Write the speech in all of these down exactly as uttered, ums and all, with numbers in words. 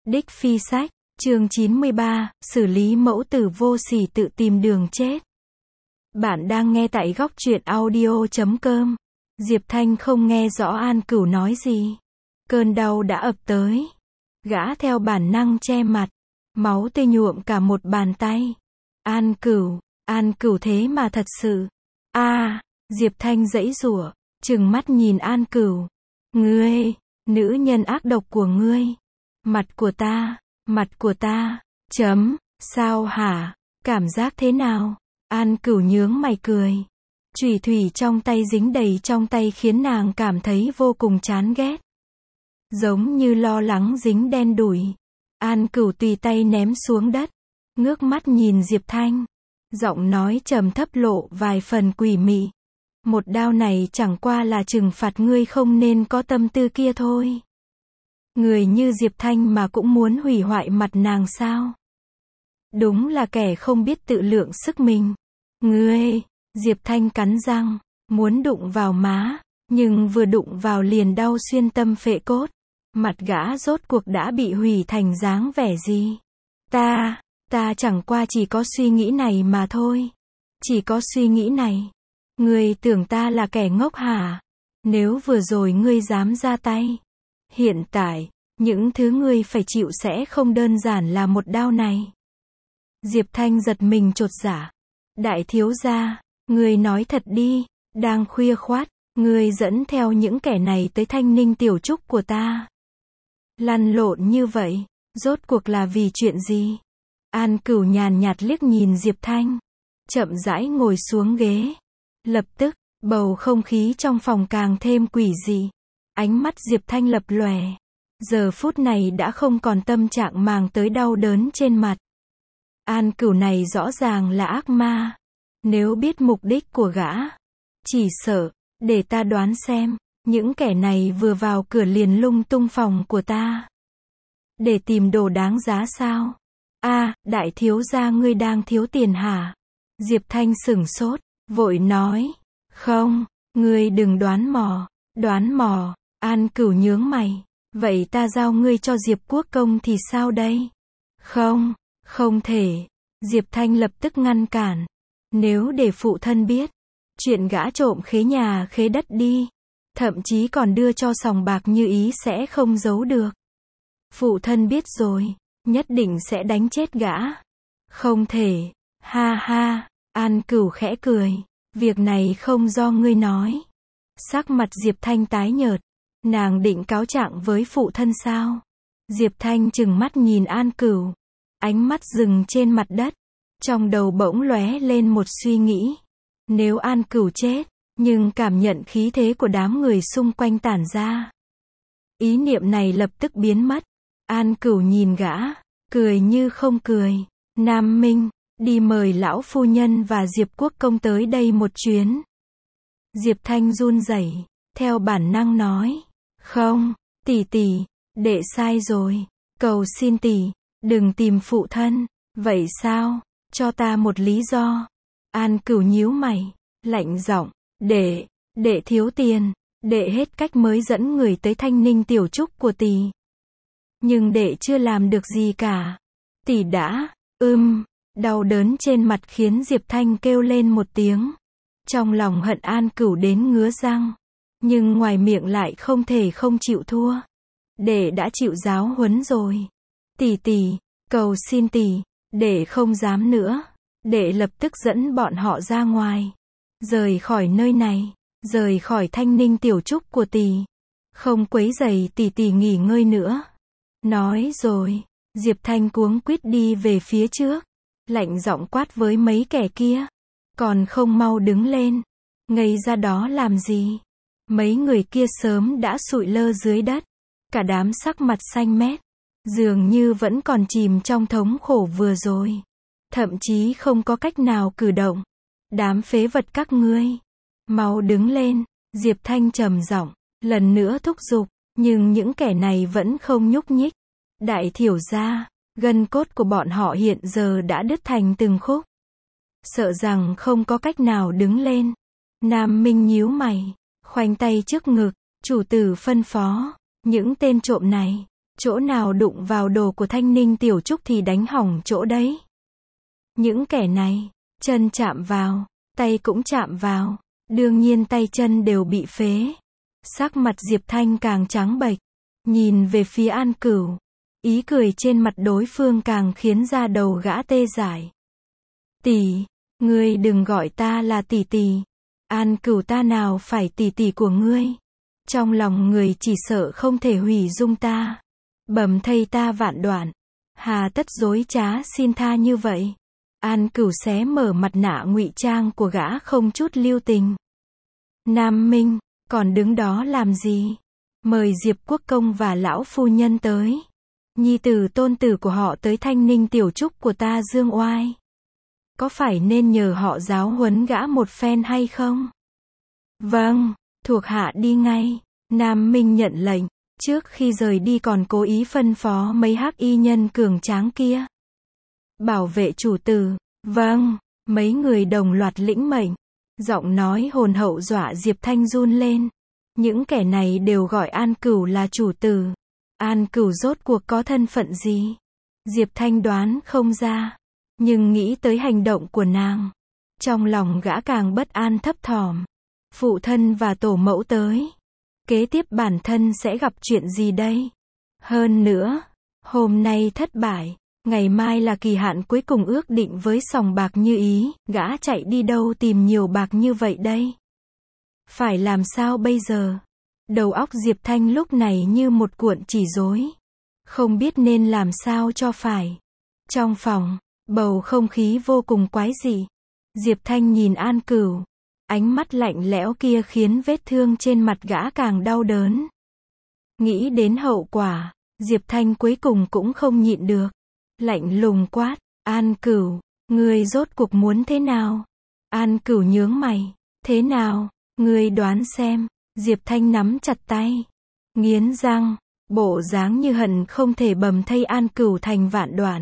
Đích Phi Sách, chương chín mươi ba, xử lý mẫu tử vô sỉ tự tìm đường chết. Bạn đang nghe tại góc truyện audio chấm com. Diệp Thanh không nghe rõ An Cửu nói gì. Cơn đau đã ập tới. Gã theo bản năng che mặt. Máu tươi nhuộm cả một bàn tay. An Cửu, An Cửu thế mà thật sự. A, à, Diệp Thanh giãy giụa, trừng mắt nhìn An Cửu. Ngươi, nữ nhân ác độc của ngươi. Mặt của ta, mặt của ta, chấm, sao hả, cảm giác thế nào? An Cửu nhướng mày cười. Chùy thủy trong tay dính đầy trong tay khiến nàng cảm thấy vô cùng chán ghét. Giống như lo lắng dính đen đủi. An Cửu tùy tay ném xuống đất. Ngước mắt nhìn Diệp Thanh. Giọng nói trầm thấp lộ vài phần quỷ mị. Một đao này chẳng qua là trừng phạt ngươi không nên có tâm tư kia thôi. Người như Diệp Thanh mà cũng muốn hủy hoại mặt nàng sao? Đúng là kẻ không biết tự lượng sức mình. Ngươi, Diệp Thanh cắn răng, muốn đụng vào má, nhưng vừa đụng vào liền đau xuyên tâm phệ cốt. Mặt gã rốt cuộc đã bị hủy thành dáng vẻ gì? Ta, ta chẳng qua chỉ có suy nghĩ này mà thôi. Chỉ có suy nghĩ này. Ngươi tưởng ta là kẻ ngốc hả? Nếu vừa rồi ngươi dám ra tay. Hiện tại, những thứ ngươi phải chịu sẽ không đơn giản là một đao này. Diệp Thanh giật mình chột dạ. Đại thiếu gia, ngươi nói thật đi, đang khuya khoắt, ngươi dẫn theo những kẻ này tới Thanh Ninh tiểu trúc của ta. Lăn lộn như vậy, rốt cuộc là vì chuyện gì? An Cửu nhàn nhạt liếc nhìn Diệp Thanh, chậm rãi ngồi xuống ghế. Lập tức, bầu không khí trong phòng càng thêm quỷ dị. Ánh mắt Diệp Thanh lập lòe. Giờ phút này đã không còn tâm trạng màng tới đau đớn trên mặt. An Cửu này rõ ràng là ác ma. Nếu biết mục đích của gã, chỉ sợ, để ta đoán xem, những kẻ này vừa vào cửa liền lung tung phòng của ta. Để tìm đồ đáng giá sao? A, à, đại thiếu gia ngươi đang thiếu tiền hả? Diệp Thanh sửng sốt, vội nói, không, ngươi đừng đoán mò, đoán mò. An Cửu nhướng mày, vậy ta giao ngươi cho Diệp Quốc công thì sao đây? Không, không thể. Diệp Thanh lập tức ngăn cản. Nếu để phụ thân biết, chuyện gã trộm khế nhà khế đất đi, thậm chí còn đưa cho sòng bạc như ý sẽ không giấu được. Phụ thân biết rồi, nhất định sẽ đánh chết gã. Không thể. Ha ha, An Cửu khẽ cười. Việc này không do ngươi nói. Sắc mặt Diệp Thanh tái nhợt. Nàng định cáo trạng với phụ thân sao? Diệp Thanh trừng mắt nhìn An Cửu. Ánh mắt dừng trên mặt đất. Trong đầu bỗng lóe lên một suy nghĩ. Nếu An Cửu chết, nhưng cảm nhận khí thế của đám người xung quanh tản ra. Ý niệm này lập tức biến mất. An Cửu nhìn gã, cười như không cười. Nam Minh, đi mời lão phu nhân và Diệp Quốc công tới đây một chuyến. Diệp Thanh run rẩy, theo bản năng nói. Không, tỷ tỷ, đệ sai rồi. Cầu xin tỷ, đừng tìm phụ thân. Vậy sao? Cho ta một lý do. An Cửu nhíu mày, lạnh giọng, đệ, đệ thiếu tiền, đệ hết cách mới dẫn người tới Thanh Ninh tiểu trúc của tỷ. Nhưng đệ chưa làm được gì cả. Tỷ đã, ưm, đau đớn trên mặt khiến Diệp Thanh kêu lên một tiếng. Trong lòng hận An Cửu đến ngứa răng. Nhưng ngoài miệng lại không thể không chịu thua. Đệ đã chịu giáo huấn rồi. Tỷ tỷ, cầu xin tỷ, đệ không dám nữa. Đệ lập tức dẫn bọn họ ra ngoài. Rời khỏi nơi này. Rời khỏi Thanh Ninh tiểu trúc của tỷ. Không quấy rầy tỷ tỷ nghỉ ngơi nữa. Nói rồi, Diệp Thanh cuống quýt đi về phía trước. Lạnh giọng quát với mấy kẻ kia. Còn không mau đứng lên. Ngây ra đó làm gì? Mấy người kia sớm đã sụi lơ dưới đất. Cả đám sắc mặt xanh mét. Dường như vẫn còn chìm trong thống khổ vừa rồi. Thậm chí không có cách nào cử động. Đám phế vật các ngươi. Mau đứng lên. Diệp Thanh trầm giọng, lần nữa thúc giục. Nhưng những kẻ này vẫn không nhúc nhích. Đại thiểu gia, gân cốt của bọn họ hiện giờ đã đứt thành từng khúc. Sợ rằng không có cách nào đứng lên. Nam Minh nhíu mày, khoanh tay trước ngực, chủ tử phân phó, những tên trộm này, Chỗ nào đụng vào đồ của Thanh Ninh Tiểu Trúc thì đánh hỏng chỗ đấy. Những kẻ này, chân chạm vào, tay cũng chạm vào, đương nhiên tay chân đều bị phế. Sắc mặt Diệp Thanh càng trắng bệch, nhìn về phía An Cửu, ý cười trên mặt đối phương càng khiến da đầu gã tê dại. Tỷ, ngươi đừng gọi ta là tỷ tỷ. An Cửu ta nào phải tỷ tỷ của ngươi. Trong lòng người chỉ sợ không thể hủy dung ta. Bầm thây ta vạn đoạn. Hà tất dối trá xin tha như vậy. An Cửu xé mở mặt nạ ngụy trang của gã không chút lưu tình. Nam Minh, còn đứng đó làm gì? Mời Diệp Quốc Công và lão phu nhân tới. Nhi tử tôn tử của họ tới Thanh Ninh Tiểu Trúc của ta dương oai. Có phải nên nhờ họ giáo huấn gã một phen hay không? Vâng, thuộc hạ đi ngay. Nam Minh nhận lệnh, trước khi rời đi còn cố ý phân phó mấy hắc y nhân cường tráng kia. Bảo vệ chủ tử. Vâng, mấy người đồng loạt lĩnh mệnh. Giọng nói hồn hậu dọa Diệp Thanh run lên. Những kẻ này đều gọi An Cửu là chủ tử. An Cửu rốt cuộc có thân phận gì? Diệp Thanh đoán không ra. Nhưng nghĩ tới hành động của nàng. Trong lòng gã càng bất an thấp thỏm. Phụ thân và tổ mẫu tới. Kế tiếp bản thân sẽ gặp chuyện gì đây? Hơn nữa, hôm nay thất bại. Ngày mai là kỳ hạn cuối cùng ước định với sòng bạc Như Ý. Gã chạy đi đâu tìm nhiều bạc như vậy đây? Phải làm sao bây giờ? Đầu óc Diệp Thanh lúc này như một cuộn chỉ rối. Không biết nên làm sao cho phải. Trong phòng, bầu không khí vô cùng quái dị. Diệp Thanh nhìn An Cửu. Ánh mắt lạnh lẽo kia khiến vết thương trên mặt gã càng đau đớn. Nghĩ đến hậu quả, Diệp Thanh cuối cùng cũng không nhịn được. Lạnh lùng quát, An Cửu, ngươi rốt cuộc muốn thế nào? An Cửu nhướng mày, thế nào? Ngươi đoán xem. Diệp Thanh nắm chặt tay, nghiến răng, bộ dáng như hận không thể bầm thây An Cửu thành vạn đoạn.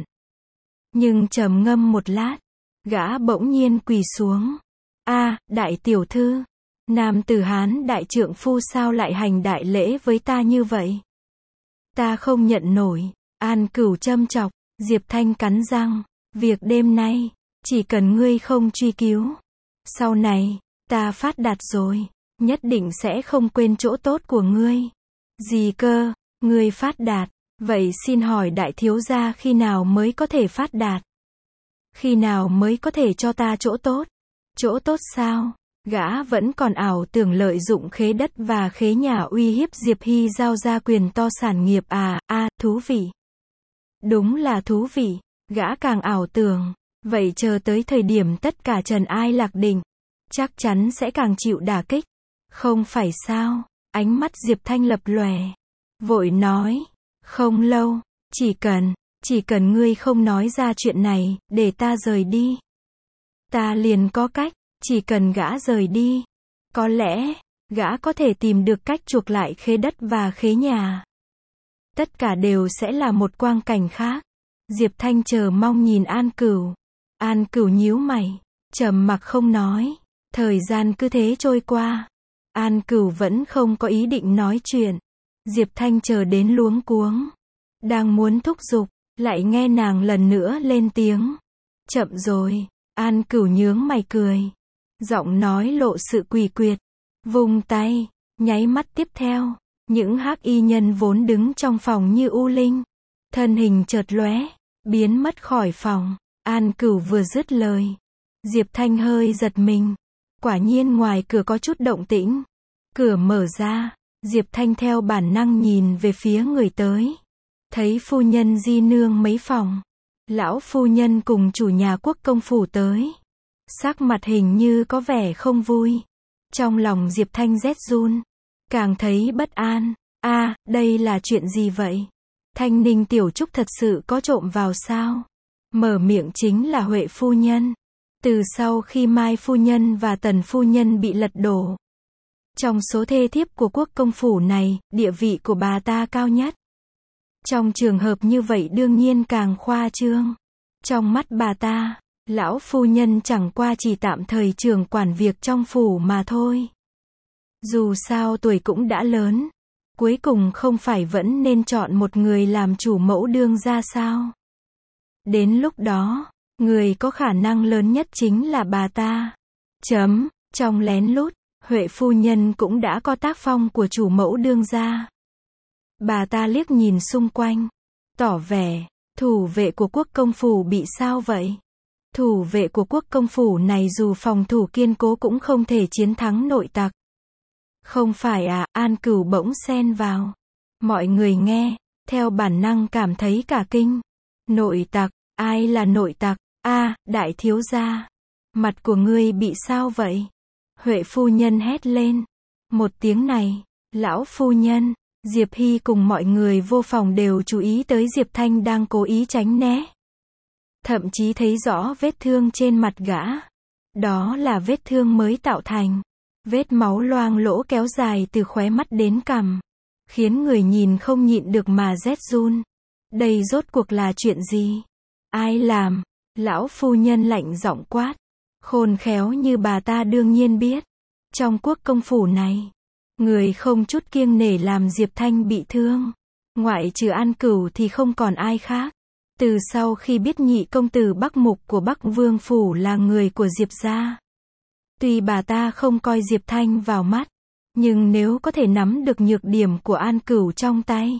Nhưng trầm ngâm một lát, gã bỗng nhiên quỳ xuống. A, đại tiểu thư, nam tử Hán đại trượng phu sao lại hành đại lễ với ta như vậy? Ta không nhận nổi. An Cửu châm chọc. Diệp Thanh cắn răng, việc đêm nay, chỉ cần ngươi không truy cứu. Sau này, ta phát đạt rồi, nhất định sẽ không quên chỗ tốt của ngươi. Gì cơ, ngươi phát đạt, vậy xin hỏi đại thiếu gia khi nào mới có thể phát đạt? Khi nào mới có thể cho ta chỗ tốt? Chỗ tốt sao? Gã vẫn còn ảo tưởng lợi dụng khế đất và khế nhà uy hiếp Diệp Hy giao ra quyền to sản nghiệp à, a, à, thú vị. Đúng là thú vị, gã càng ảo tưởng, vậy chờ tới thời điểm tất cả trần ai lạc định, chắc chắn sẽ càng chịu đả kích. Không phải sao? Ánh mắt Diệp Thanh lập lòe, vội nói, không lâu, chỉ cần, chỉ cần ngươi không nói ra chuyện này, để ta rời đi. Ta liền có cách, chỉ cần gã rời đi, có lẽ, gã có thể tìm được cách chuộc lại khế đất và khế nhà. Tất cả đều sẽ là một quang cảnh khác. Diệp Thanh chờ mong nhìn An Cửu. An Cửu nhíu mày, trầm mặc không nói. Thời gian cứ thế trôi qua. An Cửu vẫn không có ý định nói chuyện. Diệp Thanh chờ đến luống cuống. Đang muốn thúc giục, lại nghe nàng lần nữa lên tiếng. Chậm rồi. An Cửu nhướng mày cười. Giọng nói lộ sự quỷ quyệt. Vung tay, nháy mắt tiếp theo. Những hắc y nhân vốn đứng trong phòng như u linh. Thân hình chợt lóe, biến mất khỏi phòng. An Cửu vừa dứt lời. Diệp Thanh hơi giật mình. Quả nhiên ngoài cửa có chút động tĩnh. Cửa mở ra. Diệp Thanh theo bản năng nhìn về phía người tới. Thấy phu nhân di nương mấy phòng. Lão phu nhân cùng chủ nhà Quốc công phủ tới. Sắc mặt hình như có vẻ không vui. Trong lòng Diệp Thanh rét run. Càng thấy bất an. A, à, đây là chuyện gì vậy? Thanh Ninh Tiểu Trúc thật sự có trộm vào sao? Mở miệng chính là Huệ phu nhân. Từ sau khi Mai phu nhân và Tần phu nhân bị lật đổ. Trong số thê thiếp của Quốc công phủ này, địa vị của bà ta cao nhất. Trong trường hợp như vậy đương nhiên càng khoa trương. Trong mắt bà ta, lão phu nhân chẳng qua chỉ tạm thời trưởng quản việc trong phủ mà thôi. Dù sao tuổi cũng đã lớn. cuối cùng không phải vẫn nên chọn một người làm chủ mẫu đương gia sao? Đến lúc đó, người có khả năng lớn nhất chính là bà ta. Chấm, trong lén lút, Huệ phu nhân cũng đã có tác phong của chủ mẫu đương gia. Bà ta liếc nhìn xung quanh, tỏ vẻ, thủ vệ của quốc công phủ bị sao vậy? Thủ vệ của quốc công phủ này dù phòng thủ kiên cố cũng không thể chiến thắng nội tặc. Không phải à, An Cửu bỗng xen vào. Mọi người nghe, theo bản năng cảm thấy cả kinh. Nội tặc, ai là nội tặc? A, đại thiếu gia. Mặt của ngươi bị sao vậy? Huệ phu nhân hét lên. Một tiếng này, lão phu nhân, Diệp Hy cùng mọi người vô phòng đều chú ý tới Diệp Thanh đang cố ý tránh né. Thậm chí thấy rõ vết thương trên mặt gã. Đó là vết thương mới tạo thành. Vết máu loang lỗ kéo dài từ khóe mắt đến cằm. Khiến người nhìn không nhịn được mà rét run. Đây rốt cuộc là chuyện gì? Ai làm? Lão phu nhân lạnh giọng quát. Khôn khéo như bà ta đương nhiên biết. Trong quốc công phủ này, người không chút kiêng nể làm Diệp Thanh bị thương. Ngoại trừ An Cửu thì không còn ai khác. Từ sau khi biết nhị công tử Bắc Mục của Bắc Vương Phủ là người của Diệp gia. Tuy bà ta không coi Diệp Thanh vào mắt, nhưng nếu có thể nắm được nhược điểm của An Cửu trong tay,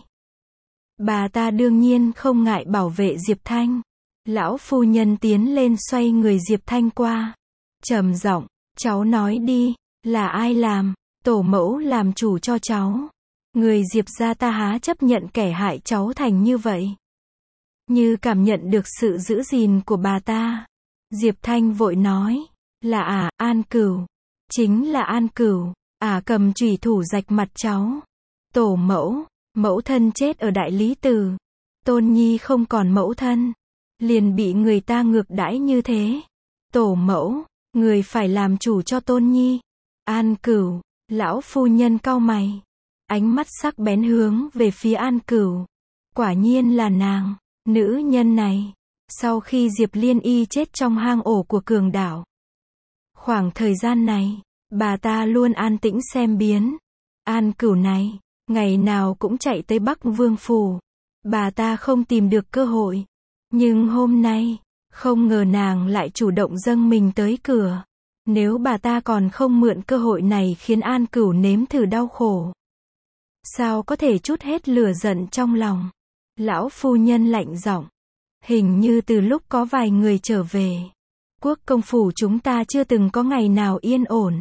bà ta đương nhiên không ngại bảo vệ Diệp Thanh. Lão phu nhân tiến lên xoay người Diệp Thanh qua. Trầm giọng, cháu nói đi, là ai làm? Tổ mẫu làm chủ cho cháu. Người Diệp gia ta há chấp nhận kẻ hại cháu thành như vậy. Như cảm nhận được sự giữ gìn của bà ta, Diệp Thanh vội nói, là à, An Cửu. Chính là An Cửu, à cầm chủy thủ rạch mặt cháu. Tổ mẫu, mẫu thân chết ở Đại Lý Từ. Tôn nhi không còn mẫu thân, liền bị người ta ngược đãi như thế. Tổ mẫu, người phải làm chủ cho Tôn nhi. An Cửu, lão phu nhân cau mày, ánh mắt sắc bén hướng về phía An Cửu. Quả nhiên là nàng, nữ nhân này. Sau khi Diệp Liên Y chết trong hang ổ của Cường Đảo, khoảng thời gian này, bà ta luôn an tĩnh xem biến. An Cửu này, ngày nào cũng chạy tới Bắc Vương Phủ. Bà ta không tìm được cơ hội. Nhưng hôm nay, không ngờ nàng lại chủ động dâng mình tới cửa. Nếu bà ta còn không mượn cơ hội này khiến An Cửu nếm thử đau khổ, sao có thể trút hết lửa giận trong lòng? Lão phu nhân lạnh giọng. Hình như từ lúc có vài người trở về, quốc công phủ chúng ta chưa từng có ngày nào yên ổn.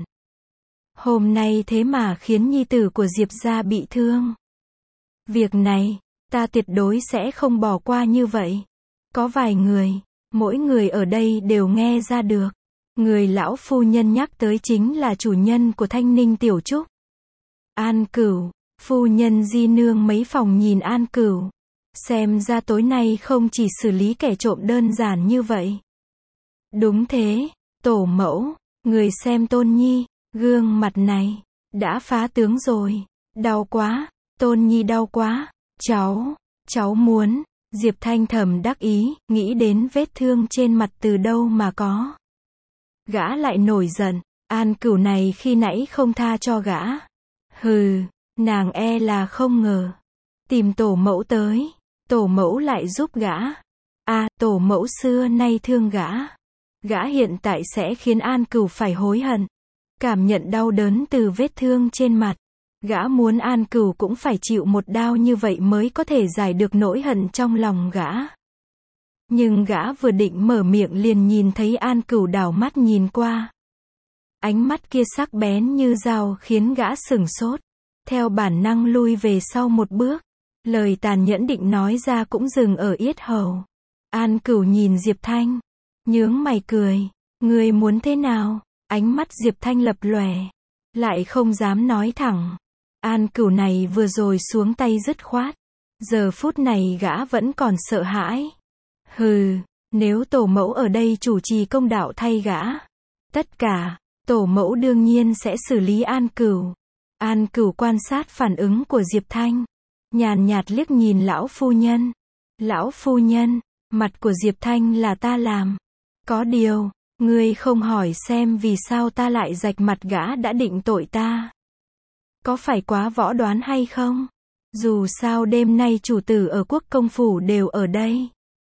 Hôm nay thế mà khiến nhi tử của Diệp gia bị thương. Việc này, ta tuyệt đối sẽ không bỏ qua như vậy. Có vài người, mỗi người ở đây đều nghe ra được. Người lão phu nhân nhắc tới chính là chủ nhân của Thanh Ninh Tiểu Trúc. An Cửu, phu nhân di nương mấy phòng nhìn An Cửu. Xem ra tối nay không chỉ xử lý kẻ trộm đơn giản như vậy. Đúng thế, tổ mẫu, người xem Tôn nhi, gương mặt này, đã phá tướng rồi. Đau quá, Tôn nhi đau quá, cháu, cháu muốn. Diệp Thanh thầm đắc ý, nghĩ đến vết thương trên mặt từ đâu mà có. Gã lại nổi giận, An Cửu này khi nãy không tha cho gã. Hừ, nàng e là không ngờ. Tìm tổ mẫu tới, tổ mẫu lại giúp gã. À, tổ mẫu xưa nay thương gã. Gã hiện tại sẽ khiến An Cửu phải hối hận. Cảm nhận đau đớn từ vết thương trên mặt. Gã muốn An Cửu cũng phải chịu một đau như vậy mới có thể giải được nỗi hận trong lòng gã. Nhưng gã vừa định mở miệng liền nhìn thấy An Cửu đảo mắt nhìn qua. Ánh mắt kia sắc bén như dao khiến gã sửng sốt. Theo bản năng lui về sau một bước. Lời tàn nhẫn định nói ra cũng dừng ở yết hầu. An Cửu nhìn Diệp Thanh, nhướng mày cười. Ngươi muốn thế nào? Ánh mắt Diệp Thanh lập lòe, lại không dám nói thẳng. An Cửu này vừa rồi xuống tay dứt khoát. Giờ phút này gã vẫn còn sợ hãi. Hừ, nếu tổ mẫu ở đây chủ trì công đạo thay gã, tất cả, tổ mẫu đương nhiên sẽ xử lý An Cửu. An Cửu quan sát phản ứng của Diệp Thanh, nhàn nhạt liếc nhìn lão phu nhân. Lão phu nhân, mặt của Diệp Thanh là ta làm. Có điều, ngươi không hỏi xem vì sao ta lại rạch mặt gã đã định tội ta. Có phải quá võ đoán hay không? Dù sao đêm nay chủ tử ở Quốc công phủ đều ở đây.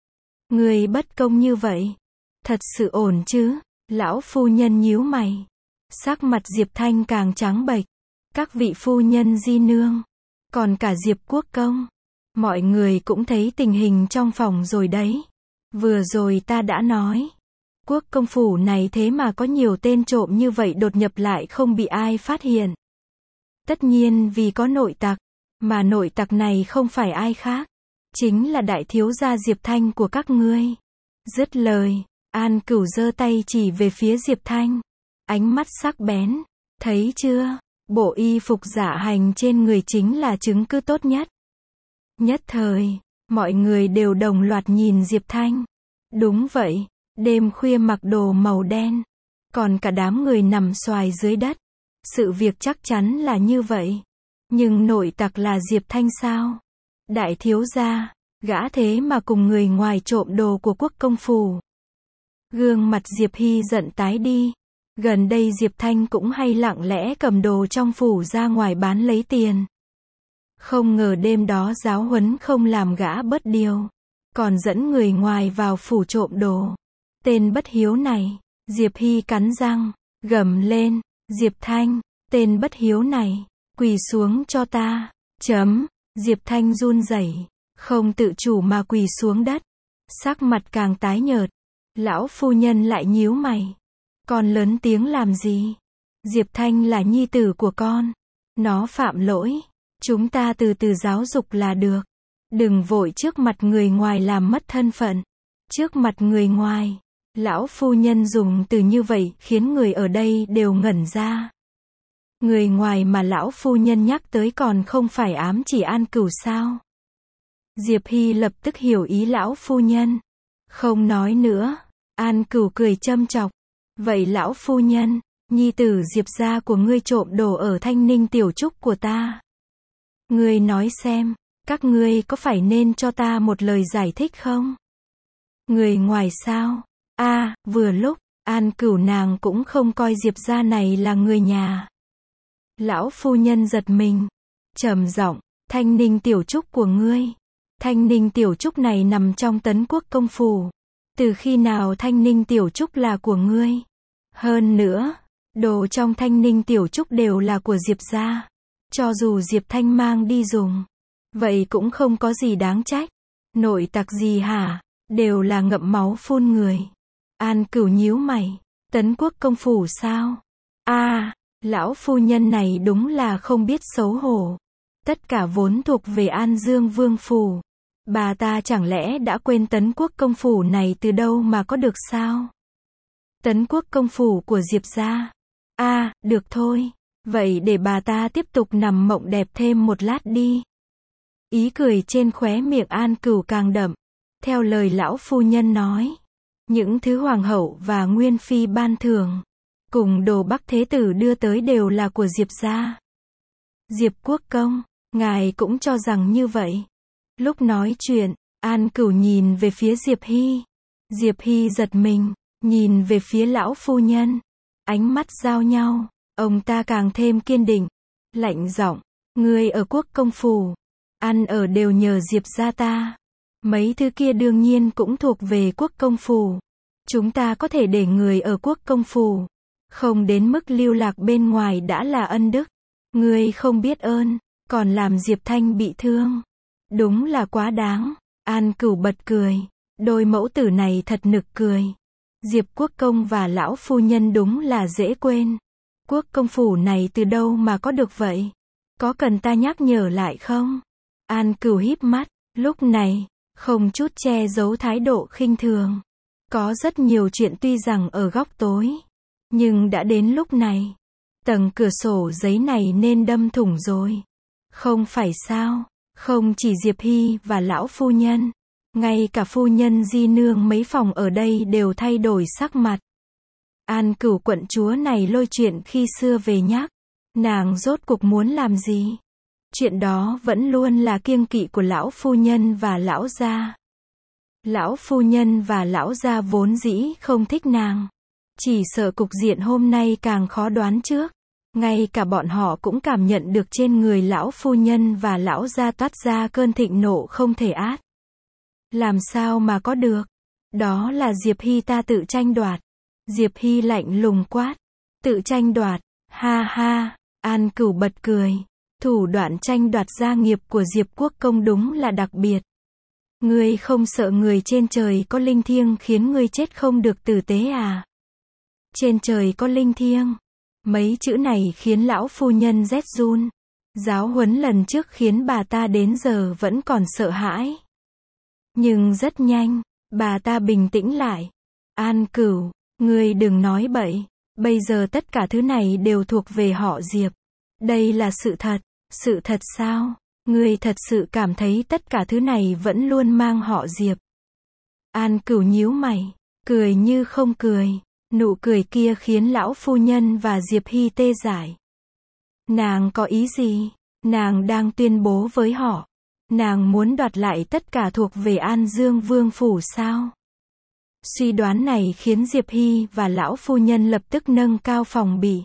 Người bất công như vậy. Thật sự ổn chứ? Lão phu nhân nhíu mày. Sắc mặt Diệp Thanh càng trắng bệch. Các vị phu nhân di nương. Còn cả Diệp Quốc công. Mọi người cũng thấy tình hình trong phòng rồi đấy. Vừa rồi ta đã nói. Quốc công phủ này thế mà có nhiều tên trộm như vậy đột nhập lại không bị ai phát hiện. Tất nhiên vì có nội tặc. Mà nội tặc này không phải ai khác. Chính là đại thiếu gia Diệp Thanh của các ngươi. Dứt lời, An Cửu giơ tay chỉ về phía Diệp Thanh. Ánh mắt sắc bén. Thấy chưa? Bộ y phục giả hành trên người chính là chứng cứ tốt nhất. Nhất thời, mọi người đều đồng loạt nhìn Diệp Thanh. Đúng vậy, đêm khuya mặc đồ màu đen. Còn cả đám người nằm xoài dưới đất. Sự việc chắc chắn là như vậy. Nhưng nội tặc là Diệp Thanh sao? Đại thiếu gia, gã thế mà cùng người ngoài trộm đồ của Quốc công phủ. Gương mặt Diệp Hy giận tái đi. Gần đây Diệp Thanh cũng hay lặng lẽ cầm đồ trong phủ ra ngoài bán lấy tiền. Không ngờ đêm đó giáo huấn không làm gã bớt điều. Còn dẫn người ngoài vào phủ trộm đồ. Tên bất hiếu này. Diệp Hy cắn răng, gầm lên. Diệp Thanh, tên bất hiếu này. Quỳ xuống cho ta. Chấm. Diệp Thanh run rẩy, không tự chủ mà quỳ xuống đất. Sắc mặt càng tái nhợt. Lão phu nhân lại nhíu mày. Con lớn tiếng làm gì? Diệp Thanh là nhi tử của con. Nó phạm lỗi. Chúng ta từ từ giáo dục là được. Đừng vội trước mặt người ngoài làm mất thân phận. Trước mặt người ngoài. Lão phu nhân dùng từ như vậy khiến người ở đây đều ngẩn ra. Người ngoài mà lão phu nhân nhắc tới còn không phải ám chỉ An Cửu sao? Diệp Hy lập tức hiểu ý lão phu nhân. Không nói nữa. An Cửu cười châm chọc. Vậy lão phu nhân, nhi tử Diệp gia của ngươi trộm đồ ở Thanh Ninh tiểu trúc của ta. Ngươi nói xem, các ngươi có phải nên cho ta một lời giải thích không? Người ngoài sao? A, à, vừa lúc, An Cửu nàng cũng không coi Diệp gia này là người nhà. Lão phu nhân giật mình, trầm giọng, Thanh Ninh tiểu trúc của ngươi. Thanh Ninh tiểu trúc này nằm trong Tấn Quốc công phủ. Từ khi nào Thanh Ninh tiểu trúc là của ngươi? Hơn nữa, đồ trong Thanh Ninh tiểu trúc đều là của Diệp gia. Cho dù Diệp Thanh mang đi dùng, vậy cũng không có gì đáng trách. Nội tặc gì hả? Đều là ngậm máu phun người. An Cửu nhíu mày, Tấn Quốc công phủ sao? A, à, lão phu nhân này đúng là không biết xấu hổ. Tất cả vốn thuộc về An Dương Vương phủ. Bà ta chẳng lẽ đã quên Tấn Quốc công phủ này từ đâu mà có được sao? Tấn Quốc công phủ của Diệp gia. A, à, được thôi. Vậy để bà ta tiếp tục nằm mộng đẹp thêm một lát đi. Ý cười trên khóe miệng An Cửu càng đậm. Theo lời lão phu nhân nói, những thứ hoàng hậu và nguyên phi ban thưởng, cùng đồ Bắc Thế Tử đưa tới đều là của Diệp gia. Diệp Quốc công, ngài cũng cho rằng như vậy. Lúc nói chuyện, An Cửu nhìn về phía Diệp Hy. Diệp Hy giật mình, nhìn về phía lão phu nhân. Ánh mắt giao nhau, ông ta càng thêm kiên định. Lạnh giọng, ngươi ở Quốc công phủ, ăn ở đều nhờ Diệp gia ta. Mấy thứ kia đương nhiên cũng thuộc về Quốc công phủ. Chúng ta có thể để người ở Quốc công phủ, không đến mức lưu lạc bên ngoài đã là ân đức. Ngươi không biết ơn, còn làm Diệp Thanh bị thương. Đúng là quá đáng. An Cửu bật cười. Đôi mẫu tử này thật nực cười. Diệp Quốc công và lão phu nhân đúng là dễ quên. Quốc công phủ này từ đâu mà có được vậy? Có cần ta nhắc nhở lại không? An Cửu híp mắt, lúc này, không chút che giấu thái độ khinh thường. Có rất nhiều chuyện tuy rằng ở góc tối, nhưng đã đến lúc này, tầng cửa sổ giấy này nên đâm thủng rồi. Không phải sao? Không chỉ Diệp Hy và lão phu nhân, ngay cả phu nhân di nương mấy phòng ở đây đều thay đổi sắc mặt. An Cửu quận chúa này lôi chuyện khi xưa về nhắc. Nàng rốt cuộc muốn làm gì? Chuyện đó vẫn luôn là kiêng kỵ của lão phu nhân và lão gia. Lão phu nhân và lão gia vốn dĩ không thích nàng. Chỉ sợ cục diện hôm nay càng khó đoán trước. Ngay cả bọn họ cũng cảm nhận được trên người lão phu nhân và lão gia toát ra cơn thịnh nộ không thể át. Làm sao mà có được? Đó là Diệp Hy ta tự tranh đoạt. Diệp Hy lạnh lùng quát. Tự tranh đoạt, ha ha, An Cửu bật cười. Thủ đoạn tranh đoạt gia nghiệp của Diệp Quốc công đúng là đặc biệt. Ngươi không sợ người trên trời có linh thiêng khiến ngươi chết không được tử tế à? Trên trời có linh thiêng. Mấy chữ này khiến lão phu nhân rét run. Giáo huấn lần trước khiến bà ta đến giờ vẫn còn sợ hãi. Nhưng rất nhanh, bà ta bình tĩnh lại. An Cửu, ngươi đừng nói bậy. Bây giờ tất cả thứ này đều thuộc về họ Diệp. Đây là sự thật. Sự thật sao? Ngươi thật sự cảm thấy tất cả thứ này vẫn luôn mang họ Diệp. An Cửu nhíu mày, cười như không cười. Nụ cười kia khiến lão phu nhân và Diệp Hy tê dại. Nàng có ý gì? Nàng đang tuyên bố với họ. Nàng muốn đoạt lại tất cả thuộc về An Dương Vương Phủ sao? Suy đoán này khiến Diệp Hy và lão phu nhân lập tức nâng cao phòng bị.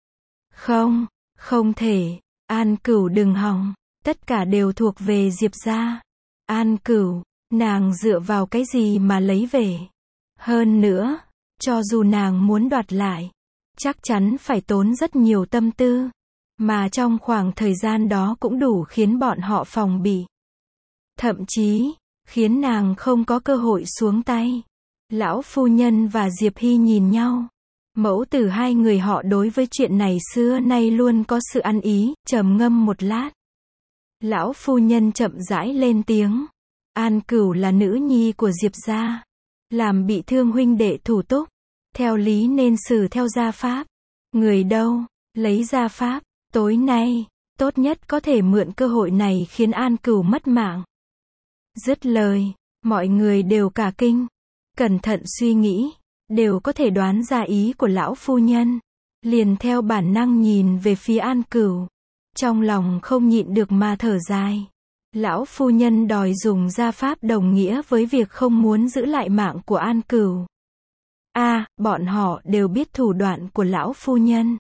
Không, không thể. An Cửu đừng hòng. Tất cả đều thuộc về Diệp gia. An Cửu, nàng dựa vào cái gì mà lấy về? Hơn nữa, cho dù nàng muốn đoạt lại, chắc chắn phải tốn rất nhiều tâm tư. Mà trong khoảng thời gian đó cũng đủ khiến bọn họ phòng bị. Thậm chí, khiến nàng không có cơ hội xuống tay. Lão phu nhân và Diệp Hy nhìn nhau. Mẫu tử hai người họ đối với chuyện này xưa nay luôn có sự ăn ý, trầm ngâm một lát. Lão phu nhân chậm rãi lên tiếng. An Cửu là nữ nhi của Diệp gia. Làm bị thương huynh đệ thủ túc. Theo lý nên xử theo gia pháp. Người đâu, lấy gia pháp. Tối nay, tốt nhất có thể mượn cơ hội này khiến An Cửu mất mạng. Dứt lời, mọi người đều cả kinh. Cẩn thận suy nghĩ, đều có thể đoán ra ý của lão phu nhân. Liền theo bản năng nhìn về phía An Cửu. Trong lòng không nhịn được mà thở dài. Lão phu nhân đòi dùng gia pháp đồng nghĩa với việc không muốn giữ lại mạng của An Cửu. A, à, bọn họ đều biết thủ đoạn của lão phu nhân.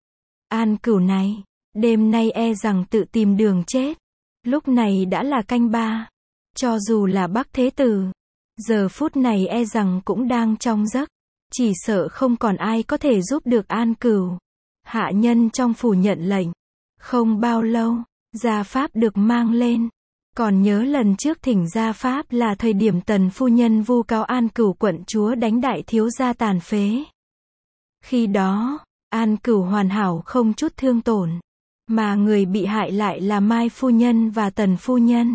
An Cửu này, đêm nay e rằng tự tìm đường chết. Lúc này đã là canh ba. Cho dù là Bắc Thế Tử, giờ phút này e rằng cũng đang trong giấc. Chỉ sợ không còn ai có thể giúp được An Cửu. Hạ nhân trong phủ nhận lệnh. Không bao lâu, gia pháp được mang lên. Còn nhớ lần trước thỉnh gia pháp là thời điểm tần phu nhân vu cáo An Cửu quận chúa đánh đại thiếu gia tàn phế. Khi đó, An Cửu hoàn hảo không chút thương tổn. Mà người bị hại lại là Mai phu nhân và Tần phu nhân.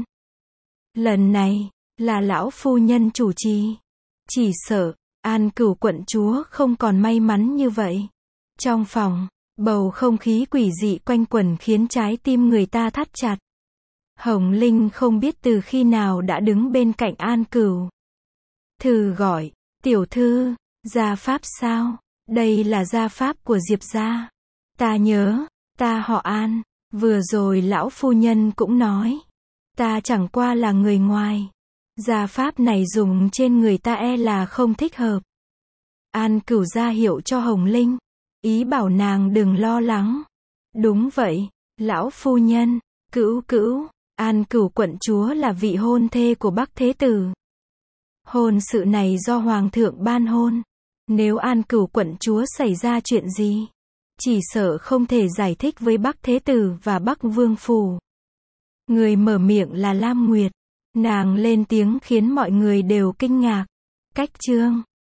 Lần này, là lão phu nhân chủ trì. Chỉ sợ, An Cửu quận chúa không còn may mắn như vậy. Trong phòng, bầu không khí quỷ dị quanh quẩn khiến trái tim người ta thắt chặt. Hồng Linh không biết từ khi nào đã đứng bên cạnh An Cửu. Thử gọi, tiểu thư, gia pháp sao? Đây là gia pháp của Diệp gia. Ta nhớ, ta họ An, vừa rồi lão phu nhân cũng nói. Ta chẳng qua là người ngoài. Gia pháp này dùng trên người ta e là không thích hợp. An Cửu ra hiệu cho Hồng Linh. Ý bảo nàng đừng lo lắng. Đúng vậy, lão phu nhân, cữu cữu, An Cửu quận chúa là vị hôn thê của Bắc Thế Tử. Hôn sự này do Hoàng thượng ban hôn. Nếu An Cửu quận chúa xảy ra chuyện gì, chỉ sợ không thể giải thích với Bắc Thế Tử và Bắc Vương Phủ. Người mở miệng là Lam Nguyệt. Nàng lên tiếng khiến mọi người đều kinh ngạc. Cách chương